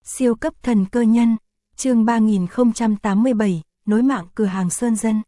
Siêu cấp thần cơ nhân, chương 3087, nối mạng cửa hàng Sơn Dân.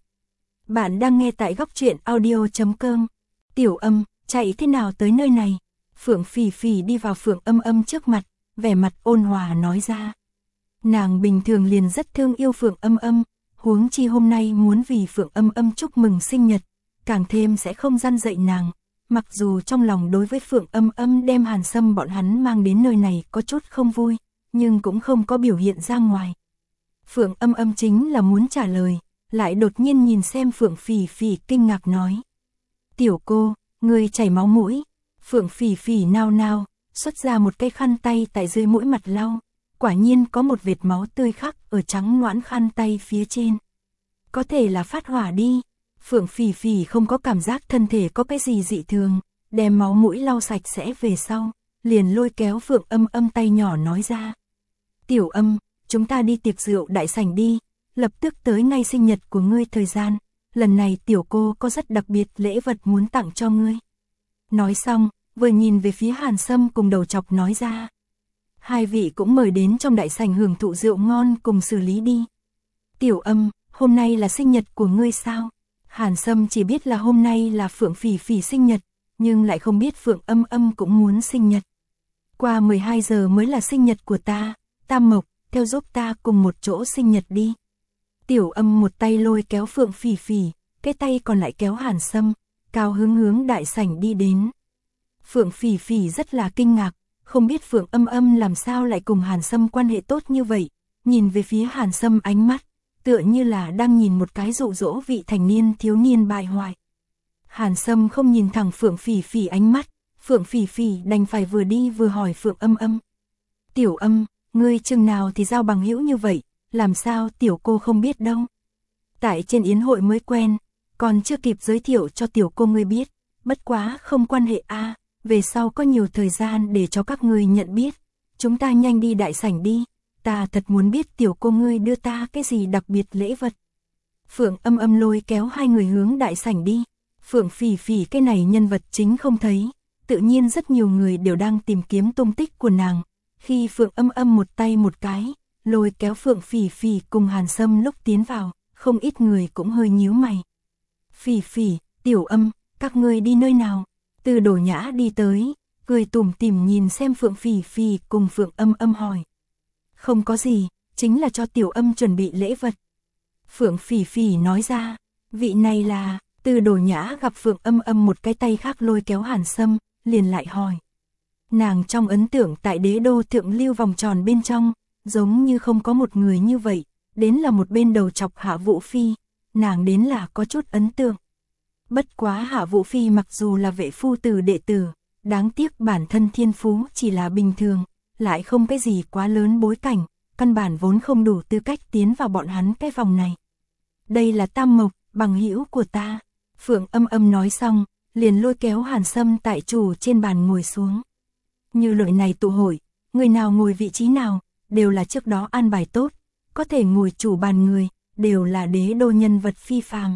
Bạn đang nghe tại góc truyện audio.com. Tiểu Âm, chạy thế nào tới nơi này? Phượng Phỉ Phỉ đi vào Phượng Âm Âm trước mặt, vẻ mặt ôn hòa nói ra. Nàng bình thường liền rất thương yêu Phượng Âm Âm, huống chi hôm nay muốn vì Phượng Âm Âm chúc mừng sinh nhật, càng thêm sẽ không răn dạy nàng. Mặc dù trong lòng đối với Phượng Âm Âm đem Hàn Sâm bọn hắn mang đến nơi này có chút không vui, nhưng cũng không có biểu hiện ra ngoài. Phượng Âm Âm chính là muốn trả lời, lại đột nhiên nhìn xem Phượng Phỉ Phỉ kinh ngạc nói. Tiểu cô, ngươi chảy máu mũi. Phượng Phỉ Phỉ nao nao, xuất ra một cái khăn tay tại dưới mũi mặt lau, quả nhiên có một vệt máu tươi khắc ở trắng nõn khăn tay phía trên. Có thể là phát hỏa đi. Phượng Phỉ Phỉ không có cảm giác thân thể có cái gì dị thường, đem máu mũi lau sạch sẽ về sau, liền lôi kéo Phượng Âm Âm tay nhỏ nói ra. Tiểu Âm, chúng ta đi tiệc rượu đại sảnh đi, lập tức tới ngay sinh nhật của ngươi thời gian, lần này tiểu cô có rất đặc biệt lễ vật muốn tặng cho ngươi. Nói xong, vừa nhìn về phía Hàn Sâm cùng đầu chọc nói ra. Hai vị cũng mời đến trong đại sảnh hưởng thụ rượu ngon cùng xử lý đi. Tiểu Âm, hôm nay là sinh nhật của ngươi sao? Hàn Sâm chỉ biết là hôm nay là Phượng Phỉ Phỉ sinh nhật, nhưng lại không biết Phượng Âm Âm cũng muốn sinh nhật. Qua 12 giờ mới là sinh nhật của ta, Tam Mộc, theo giúp ta cùng một chỗ sinh nhật đi. Tiểu Âm một tay lôi kéo Phượng Phỉ Phỉ, cái tay còn lại kéo Hàn Sâm, cao hướng đại sảnh đi đến. Phượng Phỉ Phỉ rất là kinh ngạc, không biết Phượng Âm Âm làm sao lại cùng Hàn Sâm quan hệ tốt như vậy, nhìn về phía Hàn Sâm ánh mắt, tựa như là đang nhìn một cái dụ dỗ vị thành niên thiếu niên bại hoại. Hàn Sâm không nhìn thẳng Phượng Phỉ Phỉ ánh mắt, Phượng Phỉ Phỉ đành phải vừa đi vừa hỏi Phượng Âm Âm. Tiểu Âm, ngươi chừng nào thì giao bằng hữu như vậy, làm sao tiểu cô không biết đâu. Tại trên yến hội mới quen, còn chưa kịp giới thiệu cho tiểu cô ngươi biết, bất quá không quan hệ a, về sau có nhiều thời gian để cho các ngươi nhận biết, chúng ta nhanh đi đại sảnh đi. Ta thật muốn biết tiểu cô ngươi đưa ta cái gì đặc biệt lễ vật. Phượng Âm Âm lôi kéo hai người hướng đại sảnh đi. Phượng Phỉ Phỉ cái này nhân vật chính không thấy, tự nhiên rất nhiều người đều đang tìm kiếm tung tích của nàng. Khi Phượng Âm Âm một tay một cái, lôi kéo Phượng Phỉ Phỉ cùng Hàn Sâm lúc tiến vào, không ít người cũng hơi nhíu mày. Phỉ Phỉ, Tiểu Âm, các ngươi đi nơi nào? Từ Đổ Nhã đi tới, cười tủm tỉm nhìn xem Phượng Phỉ Phỉ cùng Phượng Âm Âm hỏi. Không có gì, chính là cho Tiểu Âm chuẩn bị lễ vật. Phượng Phỉ Phỉ nói ra, vị này là. Từ Đổ Nhã gặp Phượng Âm Âm một cái tay khác lôi kéo Hàn Sâm, liền lại hỏi. Nàng trong ấn tượng tại đế đô thượng lưu vòng tròn bên trong, giống như không có một người như vậy, đến là một bên đầu chọc Hạ Vũ Phi, nàng đến là có chút ấn tượng. Bất quá Hạ Vũ Phi mặc dù là vệ phu tử đệ tử, đáng tiếc bản thân thiên phú chỉ là bình thường, lại không cái gì quá lớn bối cảnh, căn bản vốn không đủ tư cách tiến vào bọn hắn cái vòng này. Đây là Tam Mộc, bằng hữu của ta. Phượng Âm Âm nói xong, liền lôi kéo Hàn Sâm tại chủ trên bàn ngồi xuống. Như loại này tụ hội, người nào ngồi vị trí nào, đều là trước đó an bài tốt, có thể ngồi chủ bàn người, đều là đế đô nhân vật phi phàm.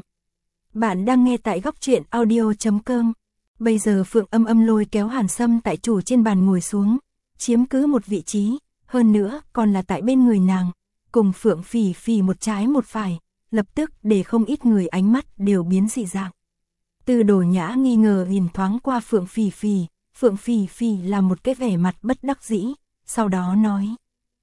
Bạn đang nghe tại góc truyện audio.com. Bây giờ Phượng Âm Âm lôi kéo Hàn Sâm tại chủ trên bàn ngồi xuống, chiếm cứ một vị trí, hơn nữa còn là tại bên người nàng, cùng Phượng Phỉ Phỉ một trái một phải, lập tức để không ít người ánh mắt đều biến dị dạng. Từ Đổ Nhã nghi ngờ nhìn thoáng qua Phượng Phỉ Phỉ, Phượng Phỉ Phỉ là một cái vẻ mặt bất đắc dĩ, sau đó nói.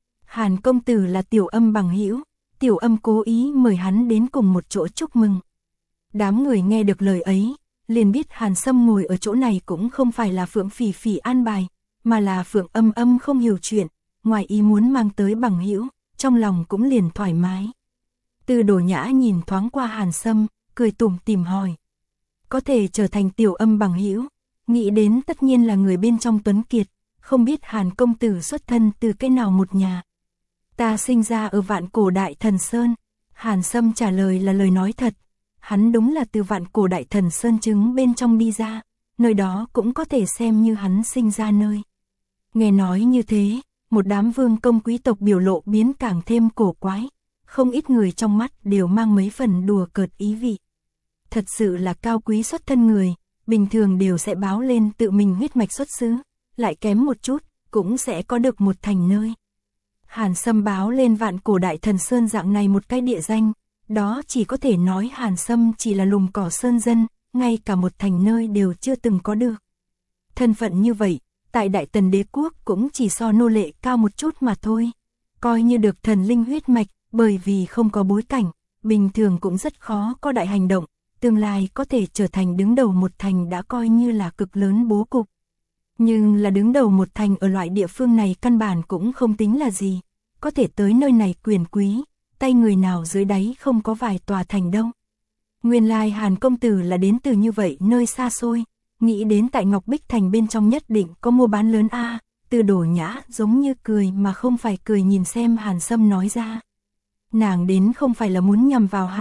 Hàn công tử là Tiểu Âm bằng hữu, Tiểu Âm cố ý mời hắn đến cùng một chỗ chúc mừng. Đám người nghe được lời ấy, liền biết Hàn Sâm ngồi ở chỗ này cũng không phải là Phượng Phỉ Phỉ an bài, mà là Phượng Âm Âm không hiểu chuyện, ngoài ý muốn mang tới bằng hữu, trong lòng cũng liền thoải mái. Từ Đổ Nhã nhìn thoáng qua Hàn Sâm, cười tủm tỉm hỏi. Có thể trở thành Tiểu Âm bằng hữu, nghĩ đến tất nhiên là người bên trong tuấn kiệt, không biết Hàn công tử xuất thân từ cái nào một nhà. Ta sinh ra ở Vạn Cổ Đại Thần Sơn. Hàn Sâm trả lời là lời nói thật, hắn đúng là từ Vạn Cổ Đại Thần Sơn trứng bên trong đi ra, nơi đó cũng có thể xem như hắn sinh ra nơi. Nghe nói như thế, một đám vương công quý tộc biểu lộ biến càng thêm cổ quái, không ít người trong mắt đều mang mấy phần đùa cợt ý vị. Thật sự là cao quý xuất thân người, bình thường đều sẽ báo lên tự mình huyết mạch xuất xứ, lại kém một chút, cũng sẽ có được một thành nơi. Hàn Sâm báo lên vạn cổ đại thần sơn dạng này một cái địa danh, đó chỉ có thể nói Hàn Sâm chỉ là lùm cỏ sơn dân, ngay cả một thành nơi đều chưa từng có được. Thân phận như vậy, tại Đại Tần đế quốc cũng chỉ so nô lệ cao một chút mà thôi. Coi như được thần linh huyết mạch, bởi vì không có bối cảnh, bình thường cũng rất khó có đại hành động, tương lai có thể trở thành đứng đầu một thành đã coi như là cực lớn bố cục. Nhưng là đứng đầu một thành ở loại địa phương này căn bản cũng không tính là gì, có thể tới nơi này quyền quý, tay người nào dưới đáy không có vài tòa thành đâu. Nguyên lai Hàn công tử là đến từ như vậy nơi xa xôi, nghĩ đến tại Ngọc Bích Thành bên trong nhất định có mua bán lớn a. Từ Đổ Nhã giống như cười mà không phải cười nhìn xem Hàn Sâm nói ra. Nàng đến không phải là muốn nhằm vào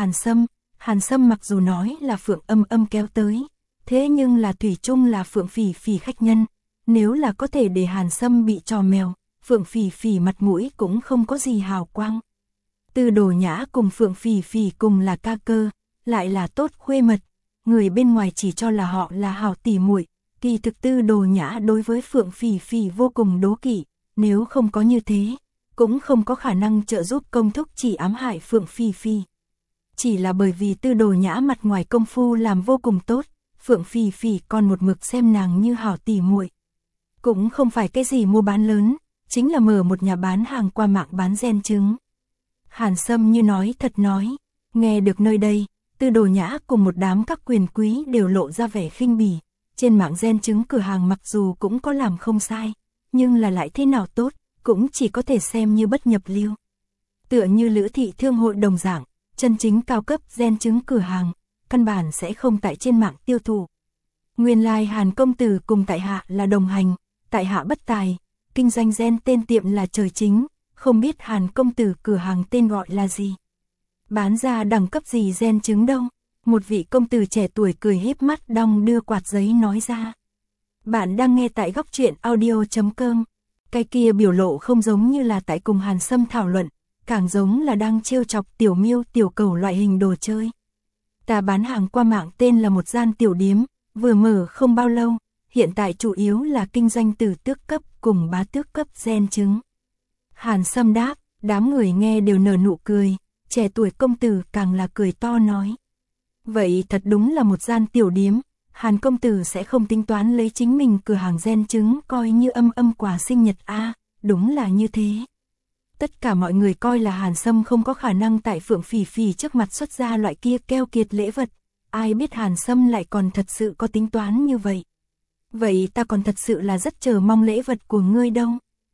Hàn Sâm mặc dù nói là Phượng Âm Âm kéo tới, thế nhưng là thủy chung là Phượng Phỉ Phỉ khách nhân, nếu là có thể để Hàn Sâm bị trò mèo, Phượng Phỉ Phỉ mặt mũi cũng không có gì hào quang. Từ Đổ Nhã cùng Phượng Phỉ Phỉ cùng là ca cơ, lại là tốt khuê mật, người bên ngoài chỉ cho là họ là hảo tỉ muội, kỳ thực Từ Đổ Nhã đối với Phượng Phỉ Phỉ vô cùng đố kỵ, nếu không có như thế, cũng không có khả năng trợ giúp công thúc chỉ ám hại Phượng Phỉ Phỉ. Chỉ là bởi vì Từ Đổ Nhã mặt ngoài công phu làm vô cùng tốt, Phượng Phỉ Phỉ còn một mực xem nàng như hảo tỉ muội. Cũng không phải cái gì mua bán lớn, chính là mở một nhà bán hàng qua mạng bán gen trứng. Hàn Sâm như nói thật nói, nghe được nơi đây, Từ Đổ Nhã cùng một đám các quyền quý đều lộ ra vẻ khinh bỉ, trên mạng gen trứng cửa hàng mặc dù cũng có làm không sai, nhưng là lại thế nào tốt, cũng chỉ có thể xem như bất nhập lưu. Tựa như Lữ thị thương hội đồng dạng, chân chính cao cấp gen trứng cửa hàng, căn bản sẽ không tại trên mạng tiêu thụ. Nguyên lai Hàn công tử cùng tại hạ là đồng hành, tại hạ bất tài, kinh doanh gen tên tiệm là Trời Chính, không biết Hàn công tử cửa hàng tên gọi là gì. Bán ra đẳng cấp gì gen trứng đâu? Một vị công tử trẻ tuổi cười híp mắt đong đưa quạt giấy nói ra. Bạn đang nghe tại góc truyện audio.com. Cái kia biểu lộ không giống như là tại cùng Hàn Sâm thảo luận, càng giống là đang trêu chọc tiểu miêu tiểu cầu loại hình đồ chơi. Ta bán hàng qua mạng tên là một gian tiểu điếm, vừa mở không bao lâu, hiện tại chủ yếu là kinh doanh từ tước cấp cùng bá tước cấp gen trứng. Hàn Sâm đáp, đám người nghe đều nở nụ cười, trẻ tuổi công tử càng là cười to nói. Vậy thật đúng là một gian tiểu điếm, Hàn công tử sẽ không tính toán lấy chính mình cửa hàng gen trứng coi như âm quà sinh nhật a, đúng là như thế. Tất cả mọi người coi là Hàn Sâm không có khả năng tại Phượng Phỉ Phỉ trước mặt xuất ra loại kia keo kiệt lễ vật, ai biết Hàn Sâm lại còn thật sự có tính toán như vậy. Vậy ta còn thật sự là rất chờ mong lễ vật của ngươi đâu.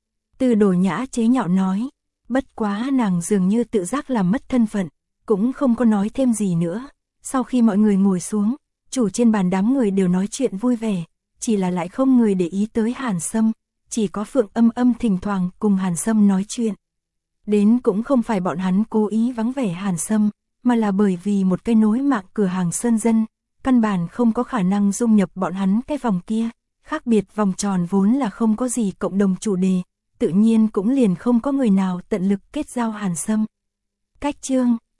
Từ Đổ Nhã chế nhạo nói, bất quá nàng dường như tự giác làm mất thân phận, cũng không có nói thêm gì nữa. Sau khi mọi người ngồi xuống, chủ trên bàn đám người đều nói chuyện vui vẻ, chỉ là lại không người để ý tới Hàn Sâm, chỉ có Phượng Âm Âm thỉnh thoảng cùng Hàn Sâm nói chuyện. Đến cũng không phải bọn hắn cố ý vắng vẻ Hàn Sâm, mà là bởi vì một cái nối mạng cửa hàng sơn dân, căn bản không có khả năng dung nhập bọn hắn cái vòng kia, khác biệt vòng tròn vốn là không có gì cộng đồng chủ đề, tự nhiên cũng liền không có người nào tận lực kết giao Hàn Sâm. Cách chương